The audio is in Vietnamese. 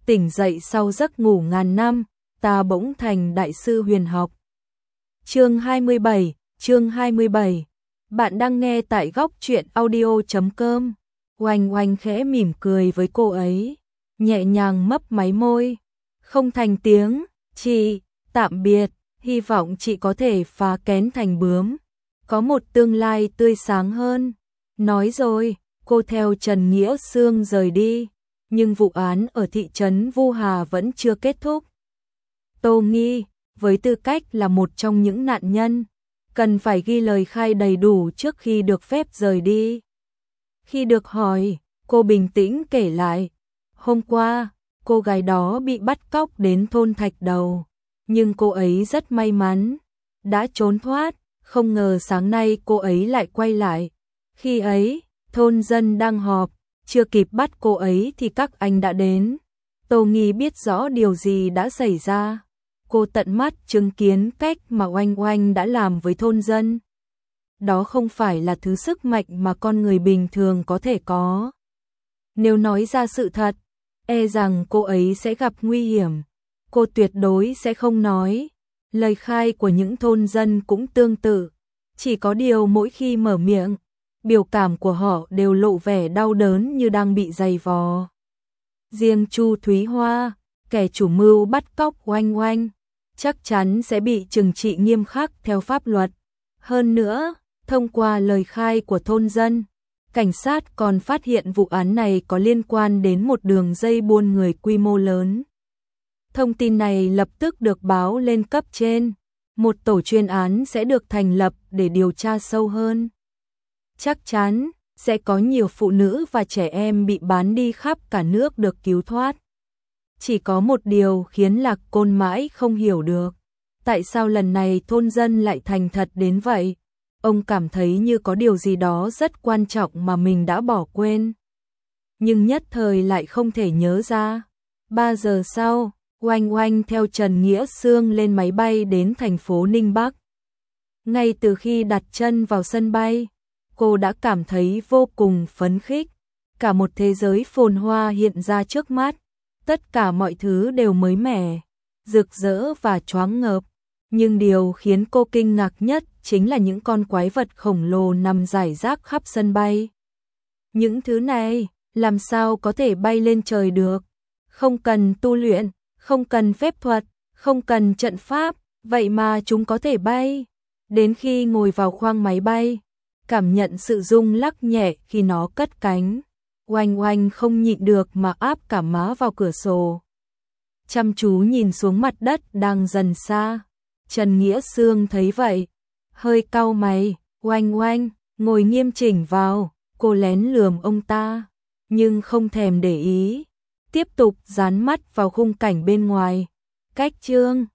tỉnh dậy sau giấc ngủ ngàn năm, ta bỗng thành đại sư huyền học. Chương 27, bạn đang nghe tại góc truyện audio.com. Oanh Oanh khẽ mỉm cười với cô ấy, nhẹ nhàng mấp máy môi, không thành tiếng, chị, tạm biệt, hy vọng chị có thể phá kén thành bướm, có một tương lai tươi sáng hơn. Nói rồi, cô theo Trần Nghĩa Xương rời đi, nhưng vụ án ở thị trấn Vu Hà vẫn chưa kết thúc. Tô Nghi, với tư cách là một trong những nạn nhân, cần phải ghi lời khai đầy đủ trước khi được phép rời đi. Khi được hỏi, cô bình tĩnh kể lại, hôm qua, cô gái đó bị bắt cóc đến thôn Thạch Đầu, nhưng cô ấy rất may mắn, đã trốn thoát, không ngờ sáng nay cô ấy lại quay lại. Khi ấy, thôn dân đang họp, chưa kịp bắt cô ấy thì các anh đã đến. Tô Nghi biết rõ điều gì đã xảy ra. Cô tận mắt chứng kiến cách mà Oanh Oanh đã làm với thôn dân. Đó không phải là thứ sức mạnh mà con người bình thường có thể có. Nếu nói ra sự thật, e rằng cô ấy sẽ gặp nguy hiểm. Cô tuyệt đối sẽ không nói. Lời khai của những thôn dân cũng tương tự. Chỉ có điều mỗi khi mở miệng, biểu cảm của họ đều lộ vẻ đau đớn như đang bị giày vò. Riêng Chu Thúy Hoa, kẻ chủ mưu bắt cóc Oanh Oanh, chắc chắn sẽ bị trừng trị nghiêm khắc theo pháp luật. Hơn nữa, thông qua lời khai của thôn dân, cảnh sát còn phát hiện vụ án này có liên quan đến một đường dây buôn người quy mô lớn. Thông tin này lập tức được báo lên cấp trên, một tổ chuyên án sẽ được thành lập để điều tra sâu hơn. Chắc chắn sẽ có nhiều phụ nữ và trẻ em bị bán đi khắp cả nước được cứu thoát. Chỉ có một điều khiến Lạc Côn mãi không hiểu được, tại sao lần này thôn dân lại thành thật đến vậy? Ông cảm thấy như có điều gì đó rất quan trọng mà mình đã bỏ quên. Nhưng nhất thời lại không thể nhớ ra. 3 giờ sau, Oanh Oanh theo Trần Nghĩa Xương lên máy bay đến thành phố Ninh Bắc. Ngay từ khi đặt chân vào sân bay, cô đã cảm thấy vô cùng phấn khích. Cả một thế giới phồn hoa hiện ra trước mắt. Tất cả mọi thứ đều mới mẻ, rực rỡ và choáng ngợp. Nhưng điều khiến cô kinh ngạc nhất chính là những con quái vật khổng lồ nằm rải rác khắp sân bay. Những thứ này, làm sao có thể bay lên trời được? Không cần tu luyện, không cần phép thuật, không cần trận pháp, vậy mà chúng có thể bay. Đến khi ngồi vào khoang máy bay, cảm nhận sự rung lắc nhẹ khi nó cất cánh. Oanh Oanh không nhịn được mà áp cả má vào cửa sổ. Chăm chú nhìn xuống mặt đất đang dần xa. Trần Nghĩa Xương thấy vậy, hơi cau mày. Oanh Oanh, ngồi nghiêm chỉnh vào. Cô lén lườm ông ta, nhưng không thèm để ý. Tiếp tục dán mắt vào khung cảnh bên ngoài. Cách chương